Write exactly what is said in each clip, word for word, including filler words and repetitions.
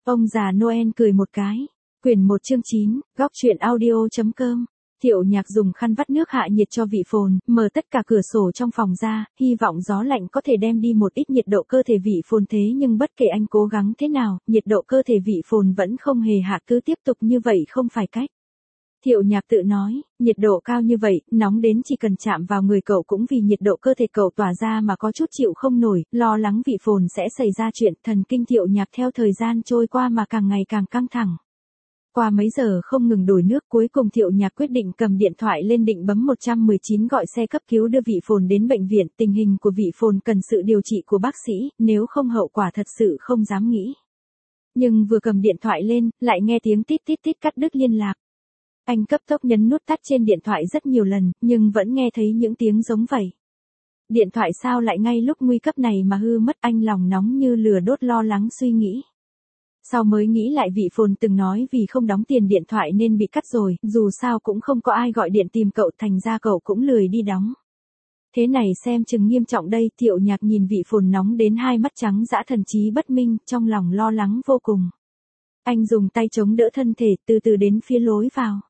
Ông già Noel cười một cái. Quyển một chương chín, góc truyện audio.com. Thiệu Nhạc dùng khăn vắt nước hạ nhiệt cho vị phồn, mở tất cả cửa sổ trong phòng ra, hy vọng gió lạnh có thể đem đi một ít nhiệt độ cơ thể vị phồn, thế nhưng bất kể anh cố gắng thế nào, nhiệt độ cơ thể vị phồn vẫn không hề hạ, cứ tiếp tục như vậy không phải cách. Thiệu Nhạc tự nói, nhiệt độ cao như vậy, nóng đến chỉ cần chạm vào người cậu cũng vì nhiệt độ cơ thể cậu tỏa ra mà có chút chịu không nổi, lo lắng vị phồn sẽ xảy ra chuyện, thần kinh Thiệu Nhạc theo thời gian trôi qua mà càng ngày càng căng thẳng. Qua mấy giờ không ngừng đổi nước, cuối cùng Thiệu Nhạc quyết định cầm điện thoại lên định bấm một một chín gọi xe cấp cứu đưa vị phồn đến bệnh viện, tình hình của vị phồn cần sự điều trị của bác sĩ, nếu không hậu quả thật sự không dám nghĩ. Nhưng vừa cầm điện thoại lên, lại nghe tiếng tít tít tít cắt đứt liên lạc. Anh cấp tốc nhấn nút tắt trên điện thoại rất nhiều lần, nhưng vẫn nghe thấy những tiếng giống vậy. Điện thoại sao lại ngay lúc nguy cấp này mà hư mất, anh lòng nóng như lửa đốt lo lắng suy nghĩ. Sau mới nghĩ lại vị phồn từng nói vì không đóng tiền điện thoại nên bị cắt rồi, dù sao cũng không có ai gọi điện tìm cậu, thành ra cậu cũng lười đi đóng. Thế này xem chừng nghiêm trọng đây. Thiệu Nhạc nhìn vị phồn nóng đến hai mắt trắng dã thần trí bất minh, trong lòng lo lắng vô cùng. Anh dùng tay chống đỡ thân thể, từ từ đến phía lối vào.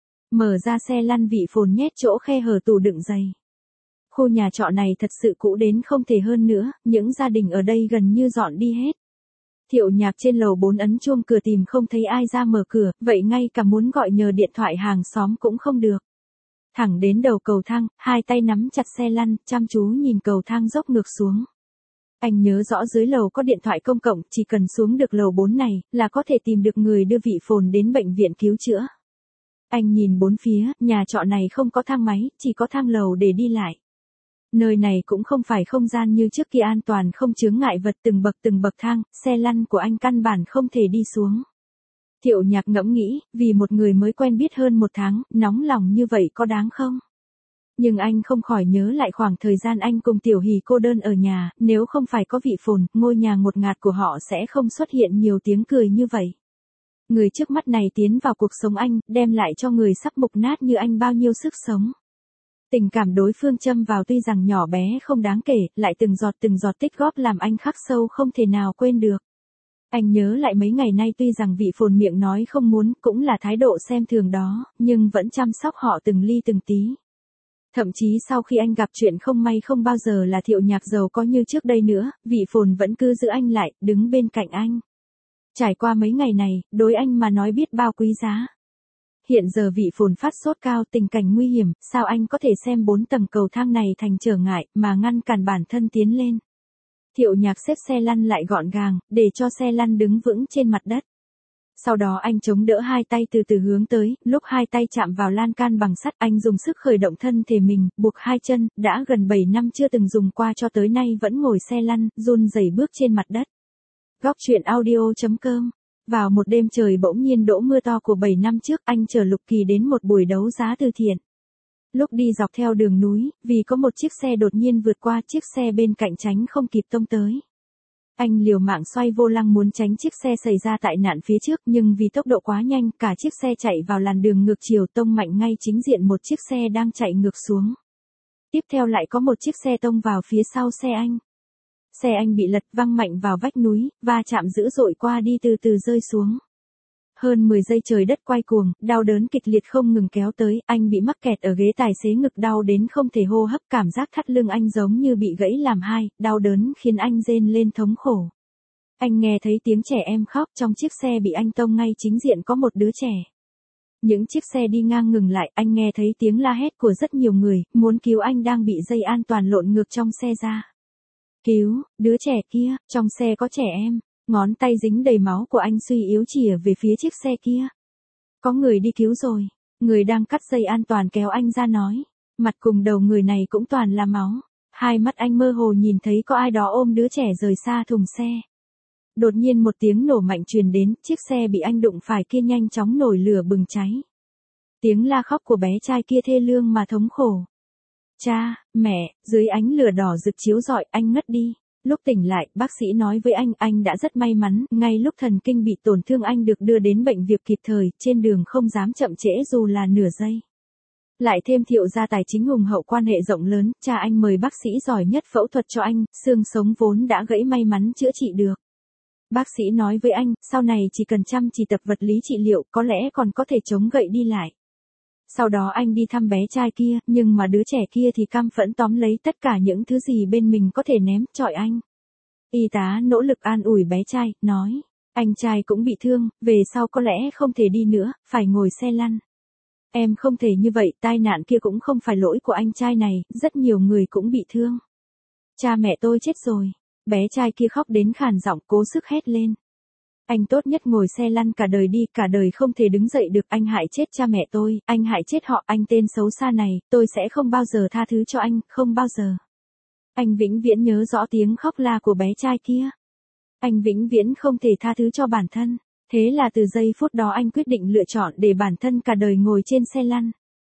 Mở ra xe lăn, vị phồn nhét chỗ khe hở tủ đựng giày. Khu nhà trọ này thật sự cũ đến không thể hơn nữa, những gia đình ở đây gần như dọn đi hết. Thiệu Nhạc trên lầu bốn ấn chuông cửa tìm không thấy ai ra mở cửa, vậy ngay cả muốn gọi nhờ điện thoại hàng xóm cũng không được. Thẳng đến đầu cầu thang, hai tay nắm chặt xe lăn, chăm chú nhìn cầu thang dốc ngược xuống. Anh nhớ rõ dưới lầu có điện thoại công cộng, chỉ cần xuống được lầu bốn này, là có thể tìm được người đưa vị phồn đến bệnh viện cứu chữa. Anh nhìn bốn phía, nhà trọ này không có thang máy, chỉ có thang lầu để đi lại. Nơi này cũng không phải không gian như trước kia, an toàn không chướng ngại vật, từng bậc từng bậc thang, xe lăn của anh căn bản không thể đi xuống. Thiệu Nhạc ngẫm nghĩ, vì một người mới quen biết hơn một tháng, nóng lòng như vậy có đáng không? Nhưng anh không khỏi nhớ lại khoảng thời gian anh cùng Tiểu Hỷ cô đơn ở nhà, nếu không phải có vị phồn, ngôi nhà ngột ngạt của họ sẽ không xuất hiện nhiều tiếng cười như vậy. Người trước mắt này tiến vào cuộc sống anh, đem lại cho người sắp mục nát như anh bao nhiêu sức sống. Tình cảm đối phương châm vào tuy rằng nhỏ bé không đáng kể, lại từng giọt từng giọt tích góp làm anh khắc sâu không thể nào quên được. Anh nhớ lại mấy ngày nay tuy rằng vị phồn miệng nói không muốn, cũng là thái độ xem thường đó, nhưng vẫn chăm sóc họ từng ly từng tí. Thậm chí sau khi anh gặp chuyện không may không bao giờ là Thiệu Nhạc giàu có như trước đây nữa, vị phồn vẫn cứ giữ anh lại, đứng bên cạnh anh. Trải qua mấy ngày này, đối anh mà nói biết bao quý giá. Hiện giờ vị phồn phát sốt cao, tình cảnh nguy hiểm, sao anh có thể xem bốn tầng cầu thang này thành trở ngại, mà ngăn cản bản thân tiến lên. Thiệu Nhạc xếp xe lăn lại gọn gàng, để cho xe lăn đứng vững trên mặt đất. Sau đó anh chống đỡ hai tay từ từ hướng tới, lúc hai tay chạm vào lan can bằng sắt, anh dùng sức khởi động thân thể mình, buộc hai chân, đã gần bảy năm chưa từng dùng qua cho tới nay vẫn ngồi xe lăn, run rẩy bước trên mặt đất. Góc truyện audio.com. Vào một đêm trời bỗng nhiên đổ mưa to của bảy năm trước, anh chở Lục Kỳ đến một buổi đấu giá từ thiện. Lúc đi dọc theo đường núi, vì có một chiếc xe đột nhiên vượt qua, chiếc xe bên cạnh tránh không kịp tông tới. Anh liều mạng xoay vô lăng muốn tránh chiếc xe xảy ra tai nạn phía trước, nhưng vì tốc độ quá nhanh, cả chiếc xe chạy vào làn đường ngược chiều, tông mạnh ngay chính diện một chiếc xe đang chạy ngược xuống. Tiếp theo lại có một chiếc xe tông vào phía sau xe anh. Xe anh bị lật văng mạnh vào vách núi, va chạm dữ dội qua đi từ từ rơi xuống. Hơn mười giây trời đất quay cuồng, đau đớn kịch liệt không ngừng kéo tới, anh bị mắc kẹt ở ghế tài xế, ngực đau đến không thể hô hấp, cảm giác thắt lưng anh giống như bị gãy làm hai, đau đớn khiến anh rên lên thống khổ. Anh nghe thấy tiếng trẻ em khóc, trong chiếc xe bị anh tông ngay chính diện có một đứa trẻ. Những chiếc xe đi ngang ngừng lại, anh nghe thấy tiếng la hét của rất nhiều người, muốn cứu anh đang bị dây an toàn lộn ngược trong xe ra. Cứu, đứa trẻ kia, trong xe có trẻ em. Ngón tay dính đầy máu của anh suy yếu chìa về phía chiếc xe kia. Có người đi cứu rồi. Người đang cắt dây an toàn kéo anh ra nói. Mặt cùng đầu người này cũng toàn là máu. Hai mắt anh mơ hồ nhìn thấy có ai đó ôm đứa trẻ rời xa thùng xe. Đột nhiên một tiếng nổ mạnh truyền đến, chiếc xe bị anh đụng phải kia nhanh chóng nổi lửa bừng cháy. Tiếng la khóc của bé trai kia thê lương mà thống khổ. Cha, mẹ, dưới ánh lửa đỏ rực chiếu rọi, anh ngất đi. Lúc tỉnh lại, bác sĩ nói với anh, anh đã rất may mắn, ngay lúc thần kinh bị tổn thương anh được đưa đến bệnh viện kịp thời, trên đường không dám chậm trễ dù là nửa giây. Lại thêm Thiệu gia tài chính hùng hậu, quan hệ rộng lớn, cha anh mời bác sĩ giỏi nhất phẫu thuật cho anh, xương sống vốn đã gãy may mắn chữa trị được. Bác sĩ nói với anh, sau này chỉ cần chăm chỉ tập vật lý trị liệu, có lẽ còn có thể chống gậy đi lại. Sau đó anh đi thăm bé trai kia, nhưng mà đứa trẻ kia thì căm phẫn tóm lấy tất cả những thứ gì bên mình có thể ném chọi anh. Y tá nỗ lực an ủi bé trai, nói, anh trai cũng bị thương, về sau có lẽ không thể đi nữa, phải ngồi xe lăn. Em không thể như vậy, tai nạn kia cũng không phải lỗi của anh trai này, rất nhiều người cũng bị thương. Cha mẹ tôi chết rồi. Bé trai kia khóc đến khàn giọng cố sức hét lên. Anh tốt nhất ngồi xe lăn cả đời đi, cả đời không thể đứng dậy được, anh hại chết cha mẹ tôi, anh hại chết họ, anh tên xấu xa này, tôi sẽ không bao giờ tha thứ cho anh, không bao giờ. Anh vĩnh viễn nhớ rõ tiếng khóc la của bé trai kia. Anh vĩnh viễn không thể tha thứ cho bản thân. Thế là từ giây phút đó anh quyết định lựa chọn để bản thân cả đời ngồi trên xe lăn.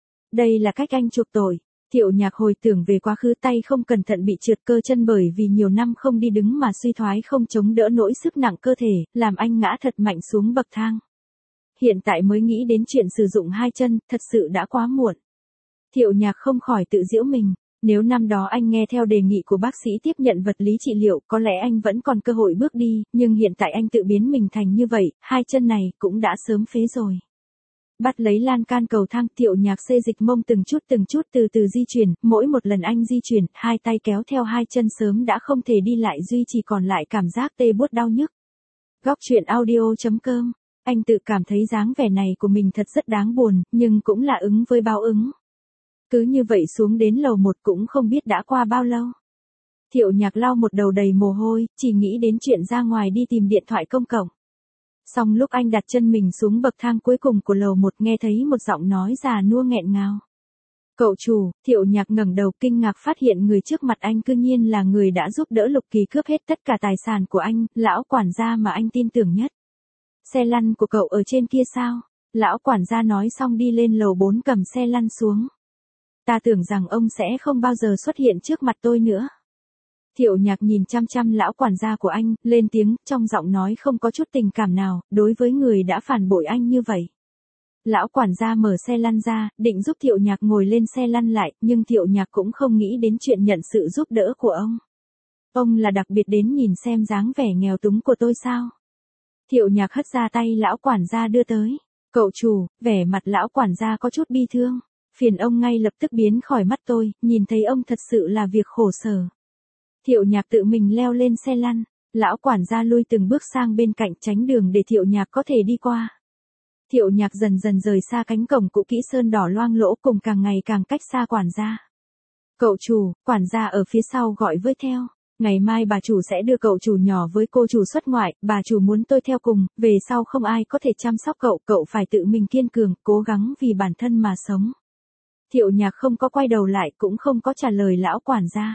Đây là cách anh chuộc tội. Thiệu Nhạc hồi tưởng về quá khứ, tay không cẩn thận bị trượt cơ chân bởi vì nhiều năm không đi đứng mà suy thoái không chống đỡ nổi sức nặng cơ thể, làm anh ngã thật mạnh xuống bậc thang. Hiện tại mới nghĩ đến chuyện sử dụng hai chân, thật sự đã quá muộn. Thiệu Nhạc không khỏi tự giễu mình, nếu năm đó anh nghe theo đề nghị của bác sĩ tiếp nhận vật lý trị liệu, có lẽ anh vẫn còn cơ hội bước đi, nhưng hiện tại anh tự biến mình thành như vậy, hai chân này cũng đã sớm phế rồi. Bắt lấy lan can cầu thang, Thiệu Nhạc xê dịch mông từng chút từng chút từ từ di chuyển, mỗi một lần anh di chuyển, hai tay kéo theo hai chân sớm đã không thể đi lại, duy chỉ còn lại cảm giác tê buốt đau nhức. Góc truyện audio chấm com, anh tự cảm thấy dáng vẻ này của mình thật rất đáng buồn, nhưng cũng là ứng với báo ứng. Cứ như vậy xuống đến lầu một cũng không biết đã qua bao lâu. Thiệu Nhạc lau một đầu đầy mồ hôi, chỉ nghĩ đến chuyện ra ngoài đi tìm điện thoại công cộng. Xong lúc anh đặt chân mình xuống bậc thang cuối cùng của lầu một, nghe thấy một giọng nói già nua nghẹn ngào. Cậu chủ. Thiệu Nhạc ngẩng đầu kinh ngạc phát hiện người trước mặt anh cư nhiên là người đã giúp đỡ Lục Kỳ cướp hết tất cả tài sản của anh, lão quản gia mà anh tin tưởng nhất. Xe lăn của cậu ở trên kia sao? Lão quản gia nói xong đi lên lầu bốn cầm xe lăn xuống. Ta tưởng rằng ông sẽ không bao giờ xuất hiện trước mặt tôi nữa. Thiệu Nhạc nhìn chăm chăm lão quản gia của anh, lên tiếng, trong giọng nói không có chút tình cảm nào, đối với người đã phản bội anh như vậy. Lão quản gia mở xe lăn ra, định giúp Thiệu Nhạc ngồi lên xe lăn lại, nhưng Thiệu Nhạc cũng không nghĩ đến chuyện nhận sự giúp đỡ của ông. Ông là đặc biệt đến nhìn xem dáng vẻ nghèo túng của tôi sao? Thiệu Nhạc hất ra tay lão quản gia đưa tới. Cậu chủ. Vẻ mặt lão quản gia có chút bi thương. Phiền ông ngay lập tức biến khỏi mắt tôi, nhìn thấy ông thật sự là việc khổ sở. Thiệu Nhạc tự mình leo lên xe lăn, lão quản gia lui từng bước sang bên cạnh tránh đường để Thiệu Nhạc có thể đi qua. Thiệu Nhạc dần dần rời xa cánh cổng cũ kỹ sơn đỏ loang lỗ, cùng càng ngày càng cách xa quản gia. Cậu chủ. Quản gia ở phía sau gọi với theo. Ngày mai bà chủ sẽ đưa cậu chủ nhỏ với cô chủ xuất ngoại, bà chủ muốn tôi theo cùng, về sau không ai có thể chăm sóc cậu, cậu phải tự mình kiên cường, cố gắng vì bản thân mà sống. Thiệu Nhạc không có quay đầu lại, cũng không có trả lời lão quản gia.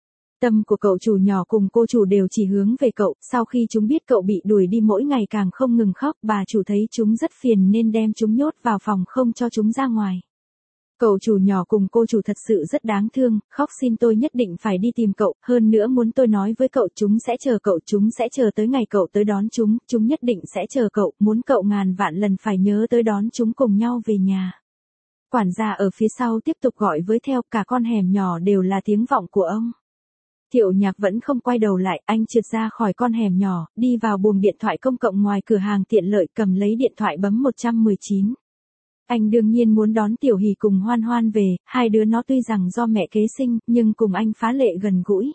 Tâm của cậu chủ nhỏ cùng cô chủ đều chỉ hướng về cậu, sau khi chúng biết cậu bị đuổi đi mỗi ngày càng không ngừng khóc, bà chủ thấy chúng rất phiền nên đem chúng nhốt vào phòng không cho chúng ra ngoài. Cậu chủ nhỏ cùng cô chủ thật sự rất đáng thương, khóc xin tôi nhất định phải đi tìm cậu, hơn nữa muốn tôi nói với cậu chúng sẽ chờ cậu, chúng sẽ chờ tới ngày cậu tới đón chúng, chúng nhất định sẽ chờ cậu, muốn cậu ngàn vạn lần phải nhớ tới đón chúng cùng nhau về nhà. Quản gia ở phía sau tiếp tục gọi với theo, cả con hẻm nhỏ đều là tiếng vọng của ông. Thiệu Nhạc vẫn không quay đầu lại, anh trượt ra khỏi con hẻm nhỏ, đi vào buồng điện thoại công cộng ngoài cửa hàng tiện lợi, cầm lấy điện thoại bấm một một chín. Anh đương nhiên muốn đón Tiểu Hỷ cùng Hoan Hoan về, hai đứa nó tuy rằng do mẹ kế sinh, nhưng cùng anh phá lệ gần gũi.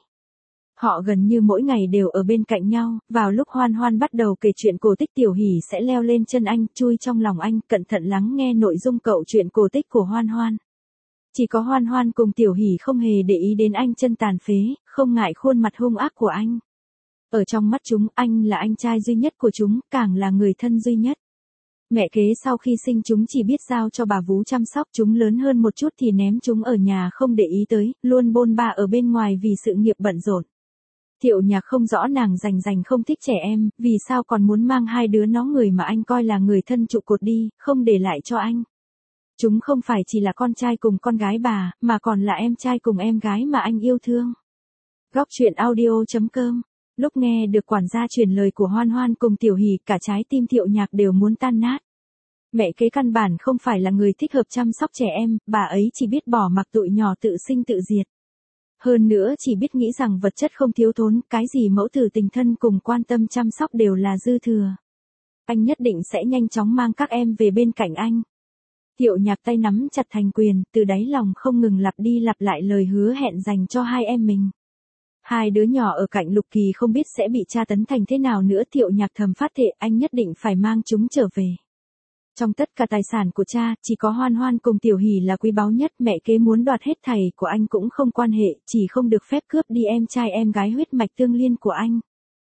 Họ gần như mỗi ngày đều ở bên cạnh nhau, vào lúc Hoan Hoan bắt đầu kể chuyện cổ tích, Tiểu Hỷ sẽ leo lên chân anh, chui trong lòng anh, cẩn thận lắng nghe nội dung cậu chuyện cổ tích của Hoan Hoan. Chỉ có Hoan Hoan cùng Tiểu Hỷ không hề để ý đến anh chân tàn phế, không ngại khuôn mặt hung ác của anh. Ở trong mắt chúng, anh là anh trai duy nhất của chúng, càng là người thân duy nhất. Mẹ kế sau khi sinh chúng chỉ biết giao cho bà vú chăm sóc, chúng lớn hơn một chút thì ném chúng ở nhà không để ý tới, luôn bôn ba ở bên ngoài vì sự nghiệp bận rộn. Thiệu Nhạc không rõ nàng rành rành không thích trẻ em, vì sao còn muốn mang hai đứa nó, người mà anh coi là người thân trụ cột, đi, không để lại cho anh. Chúng không phải chỉ là con trai cùng con gái bà, mà còn là em trai cùng em gái mà anh yêu thương. Góc truyện audio chấm com. Lúc nghe được quản gia truyền lời của Hoan Hoan cùng Tiểu Hỷ, cả trái tim Thiệu Nhạc đều muốn tan nát. Mẹ kế căn bản không phải là người thích hợp chăm sóc trẻ em, bà ấy chỉ biết bỏ mặc tụi nhỏ tự sinh tự diệt. Hơn nữa chỉ biết nghĩ rằng vật chất không thiếu thốn, cái gì mẫu tử tình thân cùng quan tâm chăm sóc đều là dư thừa. Anh nhất định sẽ nhanh chóng mang các em về bên cạnh anh. Thiệu Nhạc tay nắm chặt thành quyền, từ đáy lòng không ngừng lặp đi lặp lại lời hứa hẹn dành cho hai em mình. Hai đứa nhỏ ở cạnh Lục Kỳ không biết sẽ bị tra tấn thành thế nào nữa, Thiệu Nhạc thầm phát thệ anh nhất định phải mang chúng trở về. Trong tất cả tài sản của cha, chỉ có Hoan Hoan cùng Tiểu Hỷ là quý báu nhất, mẹ kế muốn đoạt hết thảy của anh cũng không quan hệ, chỉ không được phép cướp đi em trai em gái huyết mạch tương liên của anh.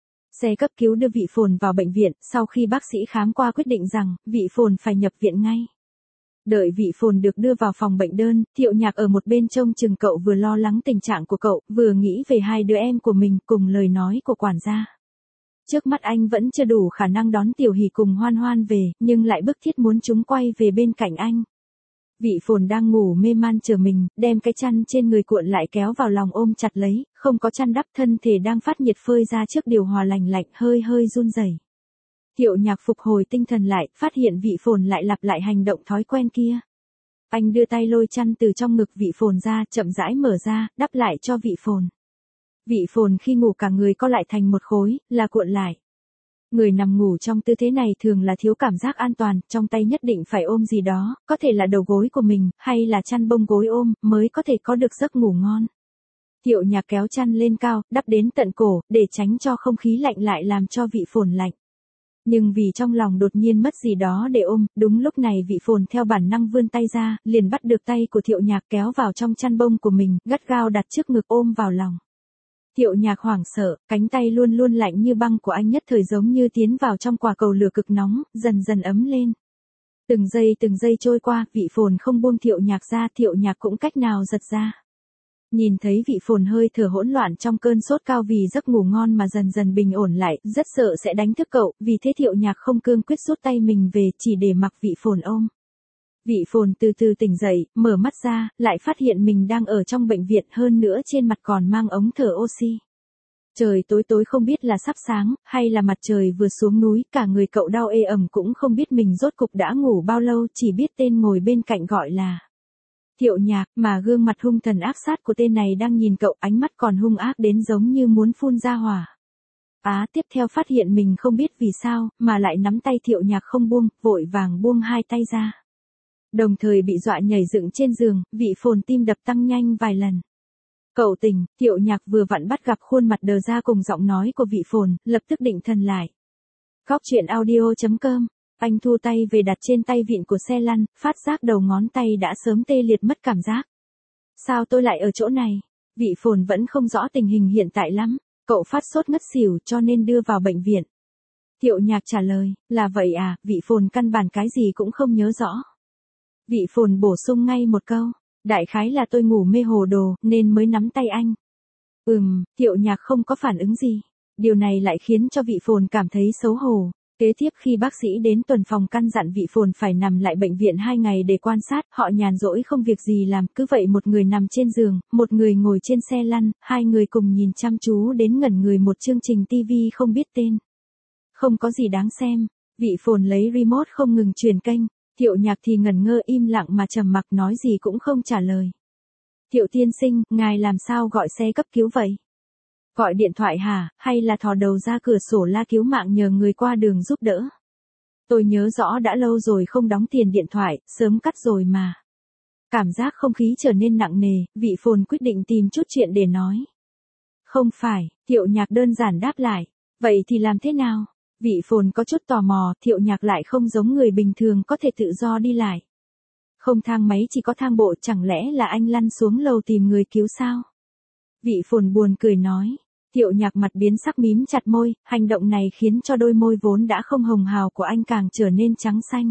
Xe cấp cứu đưa Vị Phồn vào bệnh viện, sau khi bác sĩ khám qua quyết định rằng, Vị Phồn phải nhập viện ngay. Đợi Vị Phồn được đưa vào phòng bệnh đơn, Thiệu Nhạc ở một bên trông chừng cậu, vừa lo lắng tình trạng của cậu, vừa nghĩ về hai đứa em của mình cùng lời nói của quản gia. Trước mắt anh vẫn chưa đủ khả năng đón Tiểu Hỷ cùng Hoan Hoan về, nhưng lại bức thiết muốn chúng quay về bên cạnh anh. Vị Phồn đang ngủ mê man chờ mình, đem cái chăn trên người cuộn lại kéo vào lòng ôm chặt lấy, không có chăn đắp, thân thể đang phát nhiệt phơi ra trước điều hòa lành lạnh, hơi hơi run rẩy. Thiệu Nhạc phục hồi tinh thần lại, phát hiện Vị Phồn lại lặp lại hành động thói quen kia. Anh đưa tay lôi chăn từ trong ngực Vị Phồn ra, chậm rãi mở ra, đắp lại cho Vị Phồn. Vị Phồn khi ngủ cả người co lại thành một khối, là cuộn lại. Người nằm ngủ trong tư thế này thường là thiếu cảm giác an toàn, trong tay nhất định phải ôm gì đó, có thể là đầu gối của mình, hay là chăn bông gối ôm, mới có thể có được giấc ngủ ngon. Thiệu Nhạc kéo chăn lên cao, đắp đến tận cổ, để tránh cho không khí lạnh lại làm cho Vị Phồn lạnh. Nhưng vì trong lòng đột nhiên mất gì đó để ôm, đúng lúc này Vị Phồn theo bản năng vươn tay ra, liền bắt được tay của Thiệu Nhạc kéo vào trong chăn bông của mình, gắt gao đặt trước ngực ôm vào lòng. Thiệu Nhạc hoảng sợ, cánh tay luôn luôn lạnh như băng của anh nhất thời giống như tiến vào trong quả cầu lửa cực nóng, dần dần ấm lên. Từng giây từng giây trôi qua, Vị Phồn không buông Thiệu Nhạc ra, Thiệu Nhạc cũng cách nào giật ra. Nhìn thấy Vị Phồn hơi thở hỗn loạn trong cơn sốt cao vì giấc ngủ ngon mà dần dần bình ổn lại, rất sợ sẽ đánh thức cậu, vì thế Thiệu Nhạc không cương quyết rút tay mình về, chỉ để mặc Vị Phồn ôm. Vị Phồn từ từ tỉnh dậy, mở mắt ra, lại phát hiện mình đang ở trong bệnh viện, hơn nữa trên mặt còn mang ống thở oxy. Trời tối tối không biết là sắp sáng, hay là mặt trời vừa xuống núi, cả người cậu đau ê ẩm cũng không biết mình rốt cục đã ngủ bao lâu, chỉ biết tên ngồi bên cạnh gọi là Thiệu Nhạc, mà gương mặt hung thần ác sát của tên này đang nhìn cậu, ánh mắt còn hung ác đến giống như muốn phun ra hỏa. Á tiếp theo phát hiện mình không biết vì sao, mà lại nắm tay Thiệu Nhạc không buông, vội vàng buông hai tay ra. Đồng thời bị dọa nhảy dựng trên giường, Vị Phồn tim đập tăng nhanh vài lần. Cậu tỉnh, Thiệu Nhạc vừa vặn bắt gặp khuôn mặt đờ ra cùng giọng nói của Vị Phồn, lập tức định thần lại. Góc truyện audio chấm com. Anh thu tay về đặt trên tay vịn của xe lăn, phát giác đầu ngón tay đã sớm tê liệt mất cảm giác. Sao tôi lại ở chỗ này? Vị Phồn vẫn không rõ tình hình hiện tại lắm. Cậu phát sốt ngất xỉu cho nên đưa vào bệnh viện. Thiệu Nhạc trả lời, là vậy à? Vị Phồn căn bản cái gì cũng không nhớ rõ. Vị Phồn bổ sung ngay một câu, đại khái là tôi ngủ mê hồ đồ, nên mới nắm tay anh. Ừm, Thiệu Nhạc không có phản ứng gì. Điều này lại khiến cho Vị Phồn cảm thấy xấu hổ. Kế tiếp khi bác sĩ đến tuần phòng căn dặn Vị Phồn phải nằm lại bệnh viện hai ngày để quan sát, họ nhàn rỗi không việc gì làm, cứ vậy một người nằm trên giường, một người ngồi trên xe lăn, hai người cùng nhìn chăm chú đến ngẩn người một chương trình tivi không biết tên. Không có gì đáng xem. Vị Phồn lấy remote không ngừng truyền kênh. Thiệu Nhạc thì ngẩn ngơ im lặng mà trầm mặc, nói gì cũng không trả lời. Thiệu tiên sinh, ngài làm sao gọi xe cấp cứu vậy? Gọi điện thoại hả, hay là thò đầu ra cửa sổ la cứu mạng nhờ người qua đường giúp đỡ? Tôi nhớ rõ đã lâu rồi không đóng tiền điện thoại, sớm cắt rồi mà. Cảm giác không khí trở nên nặng nề, Vị Phồn quyết định tìm chút chuyện để nói. Không phải, Thiệu Nhạc đơn giản đáp lại. Vậy thì làm thế nào? Vị Phồn có chút tò mò, Thiệu Nhạc lại không giống người bình thường có thể tự do đi lại. Không thang máy chỉ có thang bộ, chẳng lẽ là anh lăn xuống lầu tìm người cứu sao? Vị Phồn buồn cười nói. Thiệu Nhạc mặt biến sắc mím chặt môi, hành động này khiến cho đôi môi vốn đã không hồng hào của anh càng trở nên trắng xanh.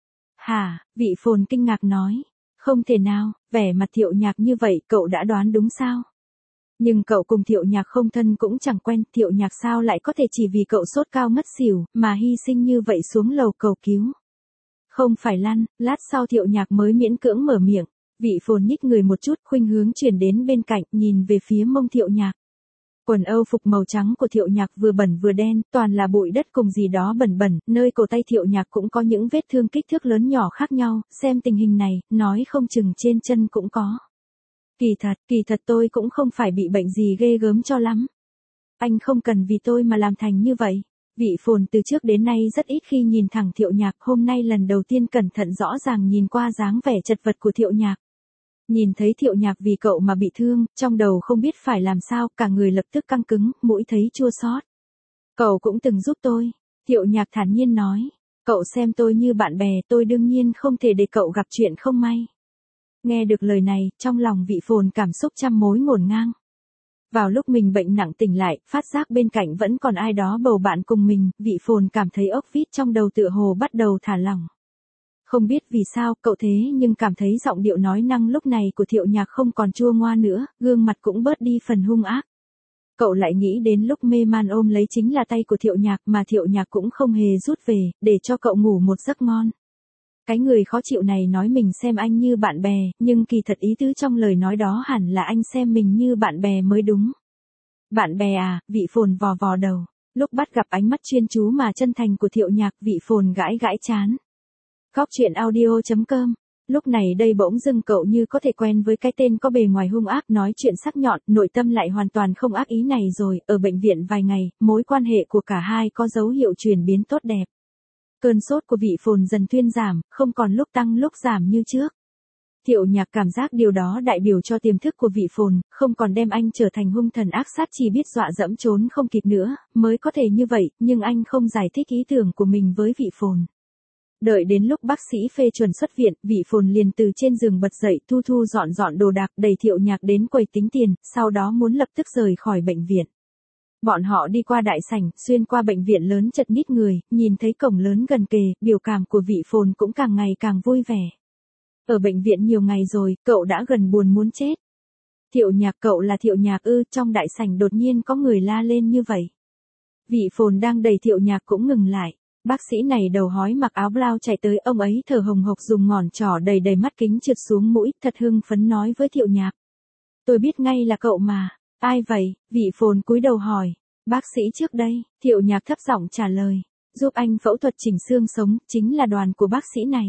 Hả? Vị Phồn kinh ngạc nói. Không thể nào, vẻ mặt Thiệu Nhạc như vậy cậu đã đoán đúng sao? Nhưng cậu cùng Thiệu Nhạc không thân cũng chẳng quen, Thiệu Nhạc sao lại có thể chỉ vì cậu sốt cao ngất xỉu, mà hy sinh như vậy xuống lầu cầu cứu. Không phải lăn, lát sau Thiệu Nhạc mới miễn cưỡng mở miệng. Vị Phồn nhích người một chút, khuynh hướng chuyển đến bên cạnh, nhìn về phía mông Thiệu Nhạc. Quần âu phục màu trắng của Thiệu Nhạc vừa bẩn vừa đen, toàn là bụi đất cùng gì đó bẩn bẩn, nơi cổ tay Thiệu Nhạc cũng có những vết thương kích thước lớn nhỏ khác nhau, xem tình hình này, nói không chừng trên chân cũng có. Kỳ thật, kỳ thật tôi cũng không phải bị bệnh gì ghê gớm cho lắm. Anh không cần vì tôi mà làm thành như vậy. Vị Phồn từ trước đến nay rất ít khi nhìn thẳng Thiệu Nhạc, hôm nay lần đầu tiên cẩn thận rõ ràng nhìn qua dáng vẻ chật vật của Thiệu Nhạc. Nhìn thấy Thiệu Nhạc vì cậu mà bị thương, trong đầu không biết phải làm sao, cả người lập tức căng cứng, mũi thấy chua xót. Cậu cũng từng giúp tôi. Thiệu Nhạc thản nhiên nói. Cậu xem tôi như bạn bè, tôi đương nhiên không thể để cậu gặp chuyện không may. Nghe được lời này, trong lòng Vị Phồn cảm xúc trăm mối ngổn ngang. Vào lúc mình bệnh nặng tỉnh lại, phát giác bên cạnh vẫn còn ai đó bầu bạn cùng mình, Vị Phồn cảm thấy ốc vít trong đầu tựa hồ bắt đầu thả lỏng. Không biết vì sao cậu thế nhưng cảm thấy giọng điệu nói năng lúc này của Thiệu Nhạc không còn chua ngoa nữa, gương mặt cũng bớt đi phần hung ác. Cậu lại nghĩ đến lúc mê man ôm lấy chính là tay của Thiệu Nhạc mà Thiệu Nhạc cũng không hề rút về, để cho cậu ngủ một giấc ngon. Cái người khó chịu này nói mình xem anh như bạn bè, nhưng kỳ thật ý tứ trong lời nói đó hẳn là anh xem mình như bạn bè mới đúng. Bạn bè à, Vị Phồn vò vò đầu. Lúc bắt gặp ánh mắt chuyên chú mà chân thành của Thiệu Nhạc, Vị Phồn gãi gãi chán. Góc chuyện audio chấm com. Lúc này đây bỗng dưng cậu như có thể quen với cái tên có bề ngoài hung ác nói chuyện sắc nhọn, nội tâm lại hoàn toàn không ác ý này rồi, ở bệnh viện vài ngày, mối quan hệ của cả hai có dấu hiệu chuyển biến tốt đẹp. Cơn sốt của Vị Phồn dần thuyên giảm, không còn lúc tăng lúc giảm như trước. Thiệu Nhạc cảm giác điều đó đại biểu cho tiềm thức của Vị Phồn, không còn đem anh trở thành hung thần ác sát chỉ biết dọa dẫm trốn không kịp nữa, mới có thể như vậy, nhưng anh không giải thích ý tưởng của mình với Vị Phồn. Đợi đến lúc bác sĩ phê chuẩn xuất viện, Vị Phồn liền từ trên giường bật dậy, thu thu dọn dọn đồ đạc, đẩy Thiệu Nhạc đến quầy tính tiền, sau đó muốn lập tức rời khỏi bệnh viện. Bọn họ đi qua đại sảnh, xuyên qua bệnh viện lớn chật ních người, nhìn thấy cổng lớn gần kề, biểu cảm của Vị Phồn cũng càng ngày càng vui vẻ. Ở bệnh viện nhiều ngày rồi, cậu đã gần buồn muốn chết. Thiệu Nhạc, cậu là Thiệu Nhạc ư? Trong đại sảnh đột nhiên có người la lên như vậy. Vị Phồn đang đẩy Thiệu Nhạc cũng ngừng lại. Bác sĩ này đầu hói mặc áo blau chạy tới, ông ấy thở hồng hộc dùng ngón trỏ đầy đầy mắt kính trượt xuống mũi, thật hưng phấn nói với Thiệu Nhạc. Tôi biết ngay là cậu mà. Ai vậy? Vị Phồn cúi đầu hỏi. Bác sĩ trước đây, Thiệu Nhạc thấp giọng trả lời. Giúp anh phẫu thuật chỉnh xương sống, chính là đoàn của bác sĩ này.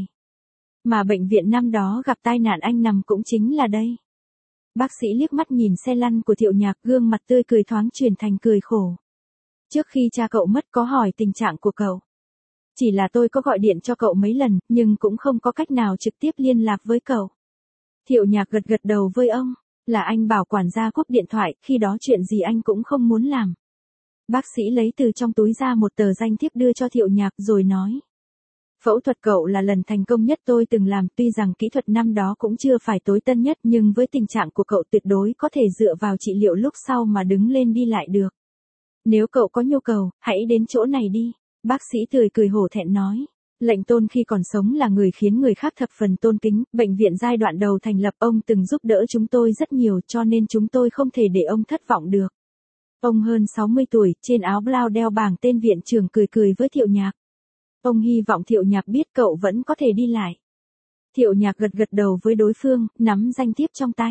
Mà bệnh viện năm đó gặp tai nạn anh nằm cũng chính là đây. Bác sĩ liếc mắt nhìn xe lăn của Thiệu Nhạc, gương mặt tươi cười thoáng chuyển thành cười khổ. Trước khi cha cậu mất có hỏi tình trạng của cậu. Chỉ là tôi có gọi điện cho cậu mấy lần, nhưng cũng không có cách nào trực tiếp liên lạc với cậu. Thiệu Nhạc gật gật đầu với ông. Là anh bảo quản gia cúp điện thoại, khi đó chuyện gì anh cũng không muốn làm. Bác sĩ lấy từ trong túi ra một tờ danh thiếp đưa cho Thiệu Nhạc rồi nói. Phẫu thuật cậu là lần thành công nhất tôi từng làm, tuy rằng kỹ thuật năm đó cũng chưa phải tối tân nhất, nhưng với tình trạng của cậu tuyệt đối có thể dựa vào trị liệu lúc sau mà đứng lên đi lại được. Nếu cậu có nhu cầu, hãy đến chỗ này đi. Bác sĩ tươi cười hổ thẹn nói. Lệnh Tôn khi còn sống là người khiến người khác thập phần tôn kính, bệnh viện giai đoạn đầu thành lập ông từng giúp đỡ chúng tôi rất nhiều, cho nên chúng tôi không thể để ông thất vọng được. Ông hơn sáu mươi tuổi, trên áo blau đeo bảng tên viện trưởng, cười cười với Thiệu Nhạc. Ông hy vọng Thiệu Nhạc biết cậu vẫn có thể đi lại. Thiệu Nhạc gật gật đầu với đối phương, nắm danh thiếp trong tay.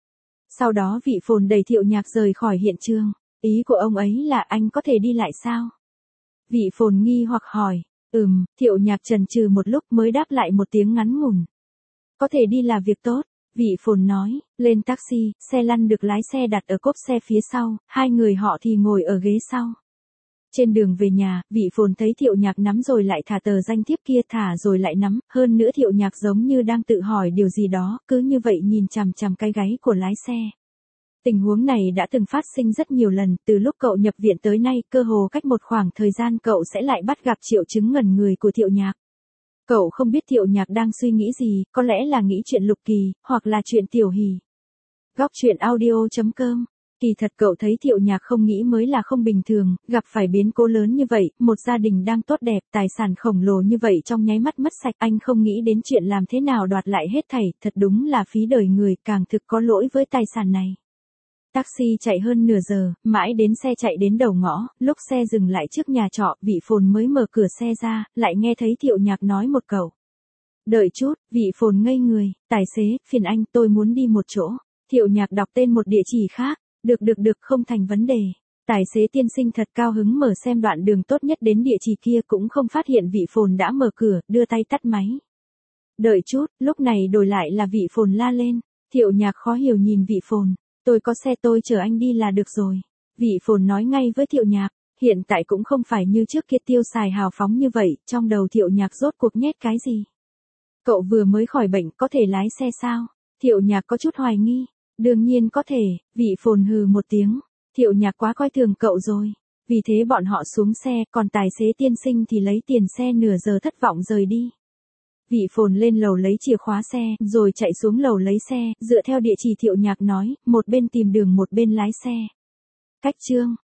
Sau đó Vị Phồn đẩy Thiệu Nhạc rời khỏi hiện trường. Ý của ông ấy là anh có thể đi lại sao? Vị Phồn nghi hoặc hỏi. Ừm, Thiệu Nhạc chần chừ một lúc mới đáp lại một tiếng ngắn ngủn. Có thể đi là việc tốt. Vị Phồn nói. Lên taxi, xe lăn được lái xe đặt ở cốp xe phía sau, hai người họ thì ngồi ở ghế sau. Trên đường về nhà, Vị Phồn thấy Thiệu Nhạc nắm rồi lại thả tờ danh thiếp kia, thả rồi lại nắm, hơn nữa Thiệu Nhạc giống như đang tự hỏi điều gì đó, cứ như vậy nhìn chằm chằm cái gáy của lái xe. Tình huống này đã từng phát sinh rất nhiều lần, từ lúc cậu nhập viện tới nay, cơ hồ cách một khoảng thời gian cậu sẽ lại bắt gặp triệu chứng ngẩn người của Thiệu Nhạc. Cậu không biết Thiệu Nhạc đang suy nghĩ gì, có lẽ là nghĩ chuyện Lục Kỳ, hoặc là chuyện Tiểu Hỷ. Góc chuyện audio chấm com. Kỳ thật cậu thấy Thiệu Nhạc không nghĩ mới là không bình thường, gặp phải biến cố lớn như vậy, một gia đình đang tốt đẹp, tài sản khổng lồ như vậy trong nháy mắt mất sạch, anh không nghĩ đến chuyện làm thế nào đoạt lại hết thảy, thật đúng là phí đời người, càng thực có lỗi với tài sản này. Taxi chạy hơn nửa giờ, mãi đến xe chạy đến đầu ngõ, lúc xe dừng lại trước nhà trọ, Vị Phồn mới mở cửa xe ra, lại nghe thấy Thiệu Nhạc nói một câu. Đợi chút, Vị Phồn ngây người, tài xế, phiền anh, tôi muốn đi một chỗ. Thiệu Nhạc đọc tên một địa chỉ khác. Được được được, không thành vấn đề. Tài xế tiên sinh thật cao hứng mở xem đoạn đường tốt nhất đến địa chỉ kia, cũng không phát hiện Vị Phồn đã mở cửa, đưa tay tắt máy. Đợi chút, lúc này đổi lại là Vị Phồn la lên. Thiệu Nhạc khó hiểu nhìn Vị Phồn, tôi có xe tôi chở anh đi là được rồi. Vị Phồn nói ngay với Thiệu Nhạc, hiện tại cũng không phải như trước kia tiêu xài hào phóng như vậy, trong đầu Thiệu Nhạc rốt cuộc nhét cái gì. Cậu vừa mới khỏi bệnh có thể lái xe sao? Thiệu Nhạc có chút hoài nghi. Đương nhiên có thể, Vị Phồn hừ một tiếng. Thiệu Nhạc quá coi thường cậu rồi. Vì thế bọn họ xuống xe, còn tài xế tiên sinh thì lấy tiền xe nửa giờ thất vọng rời đi. Vị Phồn lên lầu lấy chìa khóa xe, rồi chạy xuống lầu lấy xe, dựa theo địa chỉ Thiệu Nhạc nói, một bên tìm đường một bên lái xe. Cách chương